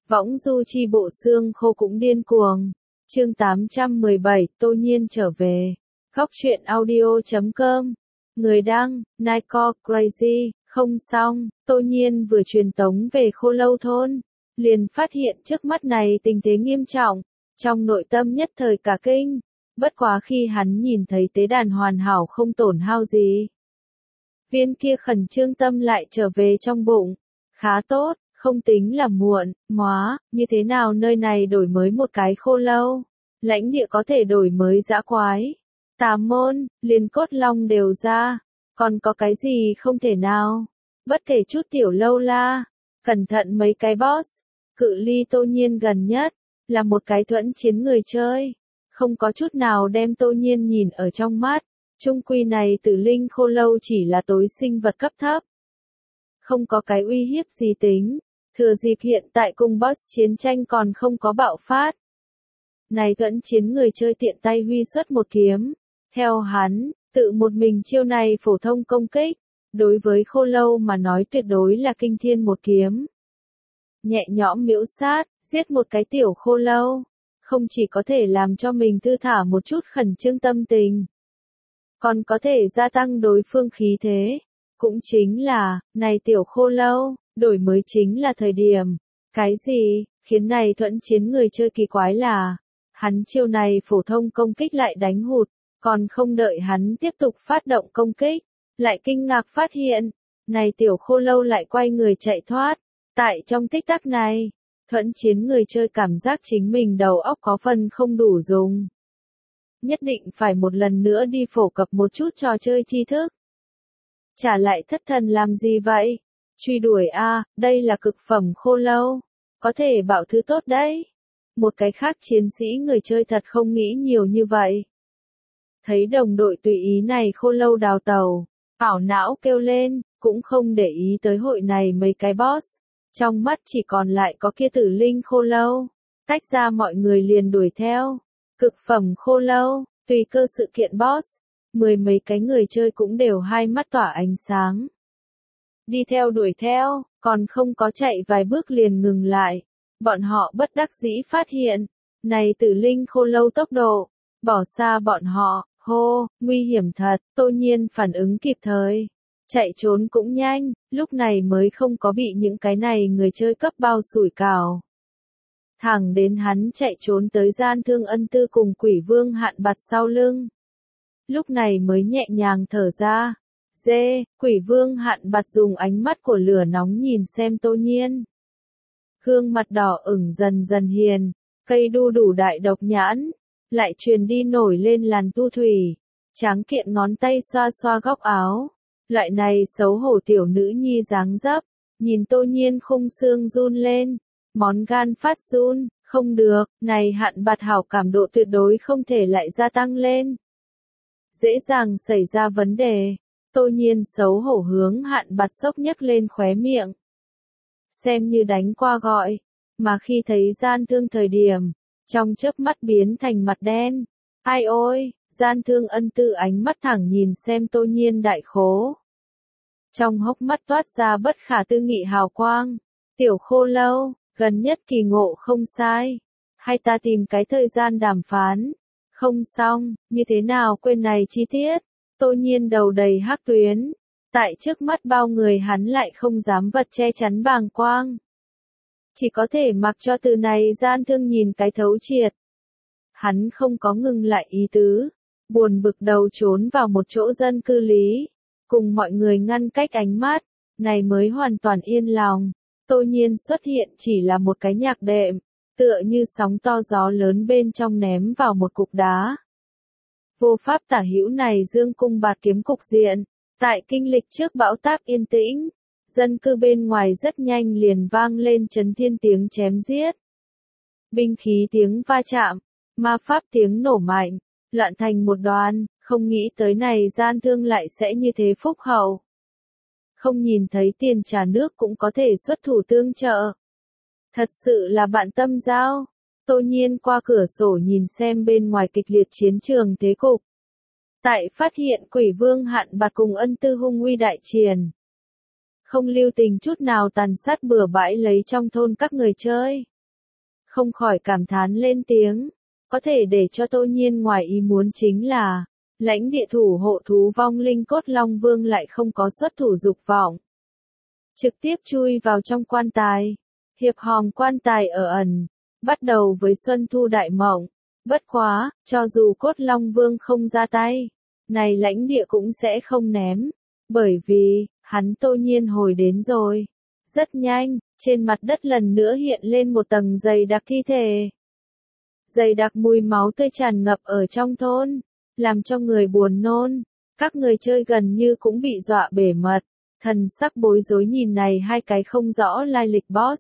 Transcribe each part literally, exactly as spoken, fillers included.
Võng du chi bộ xương khô cũng điên cuồng. Chương tám trăm mười bảy, Tô Nhiên trở về. Góc truyện audio chấm com. Người đăng, Nico Crazy. Không xong, Tô Nhiên vừa truyền tống về Khô Lâu thôn, liền phát hiện trước mắt này tình thế nghiêm trọng, trong nội tâm nhất thời cả kinh. Bất quá khi hắn nhìn thấy tế đàn hoàn hảo không tổn hao gì, viên kia khẩn trương tâm lại trở về trong bụng. Khá tốt, không tính là muộn. Móa, như thế nào nơi này đổi mới một cái Khô Lâu, lãnh địa có thể đổi mới dã quái, tà môn, liền cốt long đều ra, còn có cái gì không thể nào. Bất kể chút tiểu lâu la, cẩn thận mấy cái boss, cự ly Tô Nhiên gần nhất, là một cái thuẫn chiến người chơi, không có chút nào đem Tô Nhiên nhìn ở trong mắt. Trung quy này tử linh Khô Lâu chỉ là tối sinh vật cấp thấp, không có cái uy hiếp gì tính, thừa dịp hiện tại cùng boss chiến tranh còn không có bạo phát. Này thuẫn chiến người chơi tiện tay huy xuất một kiếm, theo hắn, tự một mình chiêu này phổ thông công kích, đối với Khô Lâu mà nói tuyệt đối là kinh thiên một kiếm. Nhẹ nhõm miễu sát, giết một cái tiểu Khô Lâu, không chỉ có thể làm cho mình thư thả một chút khẩn trương tâm tình, còn có thể gia tăng đối phương khí thế. Cũng chính là, này tiểu Khô Lâu, đổi mới chính là thời điểm. Cái gì, khiến này thuẫn chiến người chơi kỳ quái là, hắn chiêu này phổ thông công kích lại đánh hụt, còn không đợi hắn tiếp tục phát động công kích, lại kinh ngạc phát hiện, này tiểu Khô Lâu lại quay người chạy thoát. Tại trong tích tắc này, thuẫn chiến người chơi cảm giác chính mình đầu óc có phần không đủ dùng. Nhất định phải một lần nữa đi phổ cập một chút trò chơi tri thức. Trả lại thất thần làm gì vậy? Truy đuổi a, à, đây là cực phẩm Khô Lâu, có thể bảo thứ tốt đấy. Một cái khác chiến sĩ người chơi thật không nghĩ nhiều như vậy. Thấy đồng đội tùy ý này Khô Lâu đào tàu, ảo não kêu lên, cũng không để ý tới hội này mấy cái boss. Trong mắt chỉ còn lại có kia tử linh Khô Lâu. Tách ra mọi người liền đuổi theo. Cực phẩm Khô Lâu, tùy cơ sự kiện boss. Mười mấy cái người chơi cũng đều hai mắt tỏa ánh sáng. Đi theo đuổi theo, còn không có chạy vài bước liền ngừng lại. Bọn họ bất đắc dĩ phát hiện, này tử linh Khô Lâu tốc độ, bỏ xa bọn họ, hô, nguy hiểm thật. Tô Nhiên phản ứng kịp thời, chạy trốn cũng nhanh, lúc này mới không có bị những cái này người chơi cấp bao sủi cảo. Thẳng đến hắn chạy trốn tới Gian Thương Ân Tư cùng Quỷ Vương Hạn Bạt sau lưng, lúc này mới nhẹ nhàng thở ra. Dê, Quỷ Vương Hạn Bạt dùng ánh mắt của lửa nóng nhìn xem Tô Nhiên. Gương mặt đỏ ửng dần dần hiền, cây đu đủ đại độc nhãn, lại truyền đi nổi lên làn tu thủy, tráng kiện ngón tay xoa xoa góc áo. Loại này xấu hổ tiểu nữ nhi dáng dấp, nhìn Tô Nhiên khung xương run lên, món gan phát run, không được, này Hạn Bạt hảo cảm độ tuyệt đối không thể lại gia tăng lên. Dễ dàng xảy ra vấn đề. Tô Nhiên xấu hổ hướng Hạn Bạt sốc nhấc lên khóe miệng, xem như đánh qua gọi, mà khi thấy Gian Thương thời điểm, trong chớp mắt biến thành mặt đen. Ai ôi, Gian Thương Ân Tư ánh mắt thẳng nhìn xem Tô Nhiên đại khố, trong hốc mắt toát ra bất khả tư nghị hào quang. Tiểu Khô Lâu, gần nhất kỳ ngộ không sai, hay ta tìm cái thời gian đàm phán. Không xong, như thế nào quên này chi tiết. Tô Nhiên đầu đầy hắc tuyến, tại trước mắt bao người hắn lại không dám vật che chắn bàng quang, chỉ có thể mặc cho từ này Gian Thương nhìn cái thấu triệt. Hắn không có ngừng lại ý tứ, buồn bực đầu trốn vào một chỗ dân cư lý, cùng mọi người ngăn cách ánh mắt, này mới hoàn toàn yên lòng. Tô Nhiên xuất hiện chỉ là một cái nhạc đệm, tựa như sóng to gió lớn bên trong ném vào một cục đá. Vô pháp tả hữu này dương cung bạt kiếm cục diện, tại kinh lịch trước bão táp yên tĩnh, dân cư bên ngoài rất nhanh liền vang lên chấn thiên tiếng chém giết. Binh khí tiếng va chạm, ma pháp tiếng nổ mạnh, loạn thành một đoàn, không nghĩ tới này Gian Thương lại sẽ như thế phúc hậu. Không nhìn thấy tiền trả nước cũng có thể xuất thủ tương trợ. Thật sự là bạn tâm giao. Tô Nhiên qua cửa sổ nhìn xem bên ngoài kịch liệt chiến trường thế cục. Tại phát hiện Quỷ Vương Hạn Bạt cùng Ân Tư hung uy đại triền, không lưu tình chút nào tàn sát bừa bãi lấy trong thôn các người chơi. không khỏi cảm thán lên tiếng. Có thể để cho Tô Nhiên ngoài ý muốn chính là, lãnh địa thủ hộ thú vong linh cốt long vương lại không có xuất thủ dục vọng. Trực tiếp chui vào trong quan tài. Hiệp hòm quan tài ở ẩn. Bắt đầu với Xuân Thu Đại Mộng. Bất quá, cho dù cốt long vương không ra tay, này lãnh địa cũng sẽ không ném. Bởi vì, hắn Tô Nhiên hồi đến rồi. Rất nhanh, trên mặt đất lần nữa hiện lên một tầng dày đặc thi thể. Dày đặc mùi máu tươi tràn ngập ở trong thôn, làm cho người buồn nôn. Các người chơi gần như cũng bị dọa bể mật, thần sắc bối rối nhìn này hai cái không rõ lai lịch boss.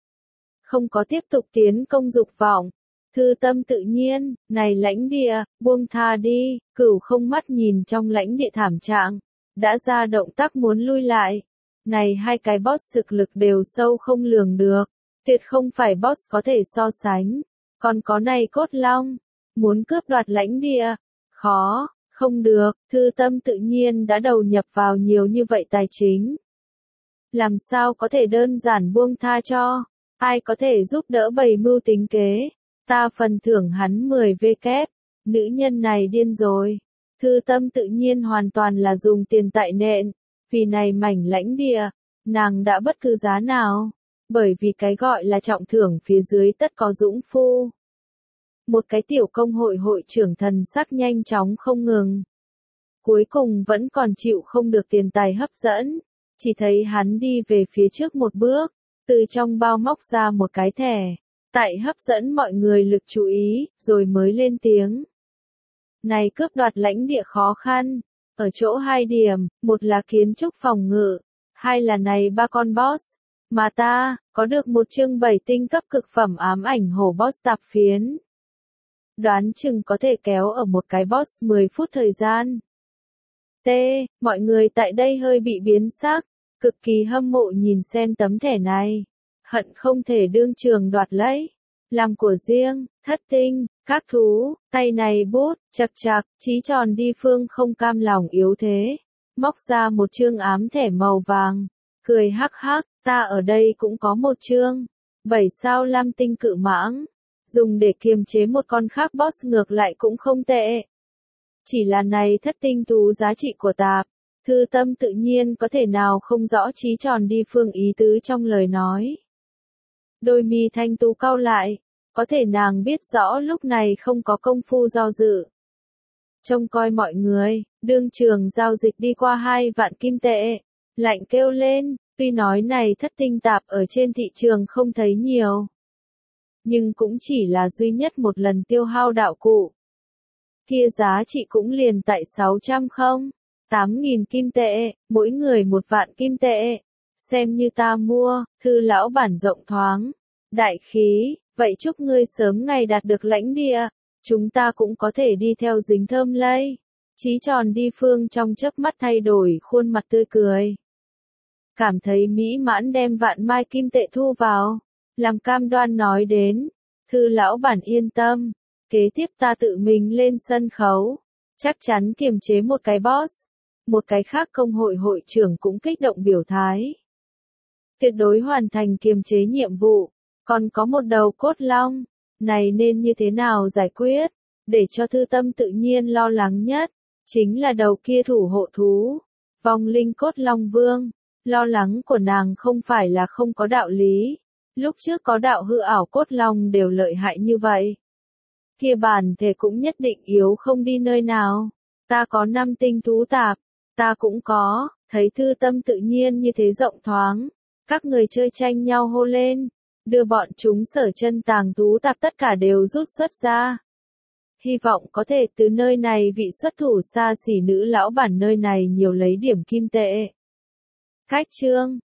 Không có tiếp tục tiến công dục vọng. Thư Tâm tự nhiên, này lãnh địa, buông tha đi, Cửu không mắt nhìn trong lãnh địa thảm trạng, đã ra động tác muốn lui lại. Này hai cái boss thực lực đều sâu không lường được, tuyệt không phải boss có thể so sánh. Còn có này cốt long, muốn cướp đoạt lãnh địa, khó, không được, Thư Tâm tự nhiên đã đầu nhập vào nhiều như vậy tài chính. Làm sao có thể đơn giản buông tha cho, ai có thể giúp đỡ bày mưu tính kế, ta phần thưởng hắn mười vê kép, nữ nhân này điên rồi. Thư Tâm tự nhiên hoàn toàn là dùng tiền tại nện, vì này mảnh lãnh địa, nàng đã bất cứ giá nào, bởi vì cái gọi là trọng thưởng phía dưới tất có dũng phu. Một cái tiểu công hội hội trưởng thần sắc nhanh chóng không ngừng. Cuối cùng vẫn còn chịu không được tiền tài hấp dẫn, chỉ thấy hắn đi về phía trước một bước, từ trong bao móc ra một cái thẻ, tại hấp dẫn mọi người lực chú ý, rồi mới lên tiếng. Này cướp đoạt lãnh địa khó khăn, ở chỗ hai điểm, một là kiến trúc phòng ngự, hai là này ba con boss, mà ta, có được một chương bảy tinh cấp cực phẩm ám ảnh hổ boss tạp phiến. Đoán chừng có thể kéo ở một cái boss mười phút thời gian. T, mọi người tại đây hơi bị biến sắc, cực kỳ hâm mộ nhìn xem tấm thẻ này, hận không thể đương trường đoạt lấy, làm của riêng, thất tinh, các thú, tay này bút, chật chạc, chí tròn đi phương không cam lòng yếu thế, móc ra một chương ám thẻ màu vàng, cười hắc hắc, ta ở đây cũng có một chương, bảy sao lam tinh cự mãng, dùng để kiềm chế một con khác boss ngược lại cũng không tệ. Chỉ là này thất tinh thú giá trị của tạp, Thư Tâm tự nhiên có thể nào không rõ chí tròn đi phương ý tứ trong lời nói. Đôi mi thanh tú cau lại, có thể nàng biết rõ lúc này không có công phu do dự. Trông coi mọi người, đương trường giao dịch đi qua hai vạn kim tệ, lạnh kêu lên, tuy nói này thất tinh tạp ở trên thị trường không thấy nhiều. Nhưng cũng chỉ là duy nhất một lần tiêu hao đạo cụ. Kia giá trị cũng liền tại sáu trăm không, tám nghìn kim tệ, mỗi người một vạn kim tệ. Xem như ta mua, Thư lão bản rộng thoáng, đại khí, vậy chúc ngươi sớm ngày đạt được lãnh địa, chúng ta cũng có thể đi theo dính thơm lây. Chí tròn đi phương trong chớp mắt thay đổi khuôn mặt tươi cười. Cảm thấy mỹ mãn đem vạn mai kim tệ thu vào, làm cam đoan nói đến, Thư lão bản yên tâm, kế tiếp ta tự mình lên sân khấu, chắc chắn kiềm chế một cái boss. Một cái khác công hội hội trưởng cũng kích động biểu thái. Tuyệt đối hoàn thành kiềm chế nhiệm vụ, còn có một đầu cốt long, này nên như thế nào giải quyết, để cho Thư Tâm tự nhiên lo lắng nhất, chính là đầu kia thủ hộ thú, vong linh cốt long vương. Lo lắng của nàng không phải là không có đạo lý, lúc trước có đạo hư ảo cốt long đều lợi hại như vậy. Kia bản thể cũng nhất định yếu không đi nơi nào, ta có năm tinh thú tạp, ta cũng có, thấy Thư Tâm tự nhiên như thế rộng thoáng, các người chơi tranh nhau hô lên, đưa bọn chúng sở chân tàng thú tạp tất cả đều rút xuất ra. Hy vọng có thể từ nơi này vị xuất thủ xa xỉ nữ lão bản nơi này nhiều lấy điểm kim tệ. Cách chương